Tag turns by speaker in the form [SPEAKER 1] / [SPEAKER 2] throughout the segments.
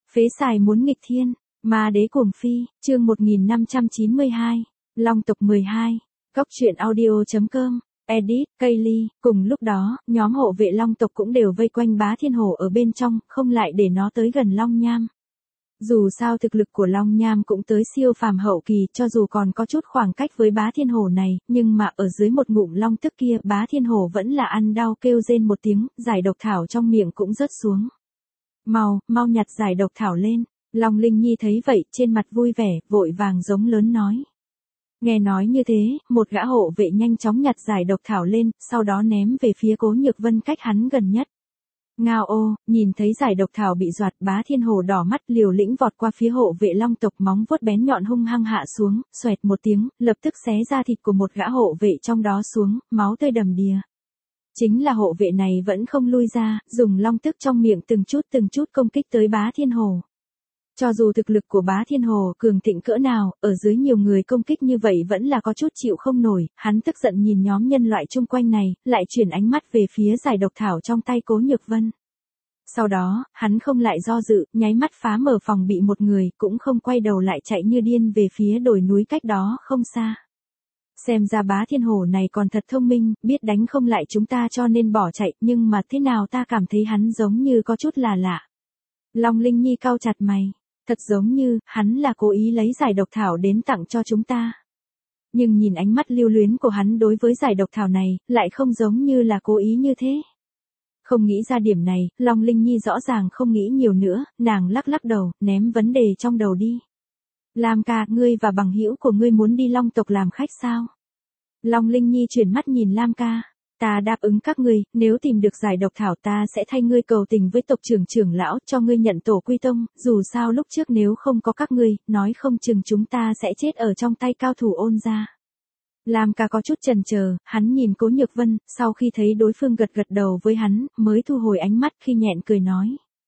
[SPEAKER 1] Phế xài muốn nghịch thiên, ma đế cuồng phi, chương 1592, Long tộc 12, Cốc truyện audio.com, edit, Kaylee, cùng lúc đó, nhóm hộ vệ Long tộc cũng đều vây quanh Bá Thiên Hổ ở bên trong, không lại để nó tới gần Long Nham. Dù sao thực lực của Long Nham cũng tới siêu phàm hậu kỳ, cho dù còn có chút khoảng cách với Bá Thiên Hổ này, nhưng mà ở dưới một ngụm long tức kia, Bá Thiên Hổ vẫn là ăn đau kêu rên một tiếng, giải độc thảo trong miệng cũng rớt xuống. Mau nhặt giải độc thảo lên. Long Linh Nhi thấy vậy, trên mặt vui vẻ, vội vàng giống lớn nói. Nghe nói như thế, một gã hộ vệ nhanh chóng nhặt giải độc thảo lên, sau đó ném về phía Cố Nhược Vân cách hắn gần nhất. Ngao ô, nhìn thấy giải độc thảo bị doạt, Bá Thiên Hổ đỏ mắt liều lĩnh vọt qua phía hộ vệ Long tộc, móng vuốt bén nhọn hung hăng hạ xuống, xoẹt một tiếng, lập tức xé da thịt của một gã hộ vệ trong đó xuống, máu tươi đầm đìa. Chính là hộ vệ này vẫn không lui ra, dùng long tức trong miệng từng chút công kích tới Bá Thiên Hổ. Cho dù thực lực của Bá Thiên Hổ cường thịnh cỡ nào, ở dưới nhiều người công kích như vậy vẫn là có chút chịu không nổi, hắn tức giận nhìn nhóm nhân loại chung quanh này, lại chuyển ánh mắt về phía giải độc thảo trong tay Cố Nhược Vân. Sau đó, hắn không lại do dự, nháy mắt phá mở phòng bị một người, cũng không quay đầu lại chạy như điên về phía đồi núi cách đó không xa. Xem ra Bá Thiên Hổ này còn thật thông minh, biết đánh không lại chúng ta cho nên bỏ chạy, nhưng mà thế nào ta cảm thấy hắn giống như có chút là lạ. Long Linh Nhi cau chặt mày. Thật giống như, hắn là cố ý lấy giải độc thảo đến tặng cho chúng ta. Nhưng nhìn ánh mắt lưu luyến của hắn đối với giải độc thảo này, lại không giống như là cố ý như thế. Không nghĩ ra điểm này, Long Linh Nhi rõ ràng không nghĩ nhiều nữa, nàng lắc đầu, ném vấn đề trong đầu đi. Lam ca, ngươi và bằng hữu của ngươi muốn đi Long tộc làm khách sao? Long Linh Nhi chuyển mắt nhìn Lam ca. Ta đáp ứng các ngươi, nếu tìm được giải độc thảo ta sẽ thay ngươi cầu tình với tộc trưởng lão cho ngươi nhận tổ quy tông, dù sao lúc trước nếu không có các ngươi, nói không chừng chúng ta sẽ chết ở trong tay cao thủ Ôn gia. Lam ca có chút chần chờ, hắn nhìn Cố Nhược Vân, sau khi thấy đối phương gật đầu với hắn, mới thu hồi ánh mắt khi nhẹn cười nói.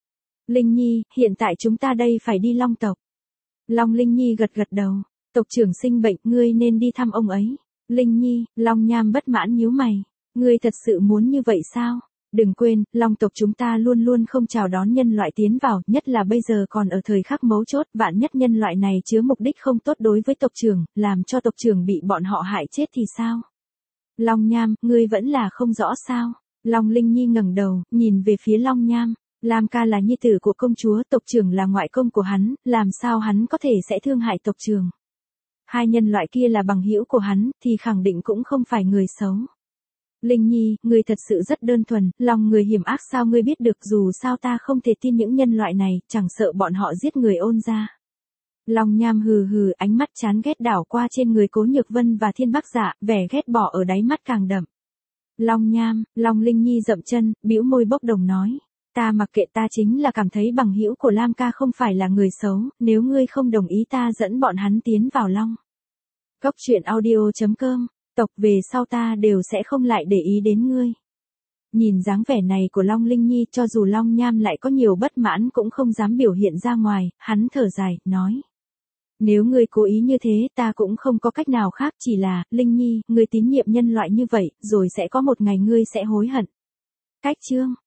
[SPEAKER 1] Linh Nhi, hiện tại chúng ta đây phải đi Long tộc. Long Linh Nhi gật đầu, tộc trưởng sinh bệnh, ngươi nên đi thăm ông ấy. Linh Nhi, Long Nham bất mãn nhíu mày. Ngươi thật sự muốn như vậy sao? Đừng quên, Long tộc chúng ta luôn không chào đón nhân loại tiến vào, nhất là bây giờ còn ở thời khắc mấu chốt, vạn nhất nhân loại này chứa mục đích không tốt đối với tộc trưởng, làm cho tộc trưởng bị bọn họ hại chết thì sao? Long Nham, ngươi vẫn là không rõ sao? Long Linh Nhi ngẩng đầu, nhìn về phía Long Nham. Lam ca là nhi tử của công chúa, tộc trưởng là ngoại công của hắn, làm sao hắn có thể sẽ thương hại tộc trưởng? Hai nhân loại kia là bằng hữu của hắn, thì khẳng định cũng không phải người xấu. Linh Nhi, ngươi thật sự rất đơn thuần, lòng người hiểm ác sao ngươi biết được, dù sao ta không thể tin những nhân loại này, chẳng sợ bọn họ giết người Ôn gia. Long Nham hừ, ánh mắt chán ghét đảo qua trên người Cố Nhược Vân và Thiên Bắc Dạ, vẻ ghét bỏ ở đáy mắt càng đậm. Long Nham, Long Linh Nhi dậm chân, bĩu môi bốc đồng nói. Ta mặc kệ, ta chính là cảm thấy bằng hữu của Lam ca không phải là người xấu, nếu ngươi không đồng ý ta dẫn bọn hắn tiến vào Long. Cốc truyện audio.com, tộc về sau ta đều sẽ không lại để ý đến ngươi. Nhìn dáng vẻ này của Long Linh Nhi, cho dù Long Nham lại có nhiều bất mãn cũng không dám biểu hiện ra ngoài, hắn thở dài, nói. Nếu ngươi cố ý như thế ta cũng không có cách nào khác, chỉ là, Linh Nhi, ngươi tín nhiệm nhân loại như vậy, rồi sẽ có một ngày ngươi sẽ hối hận. Cách chương.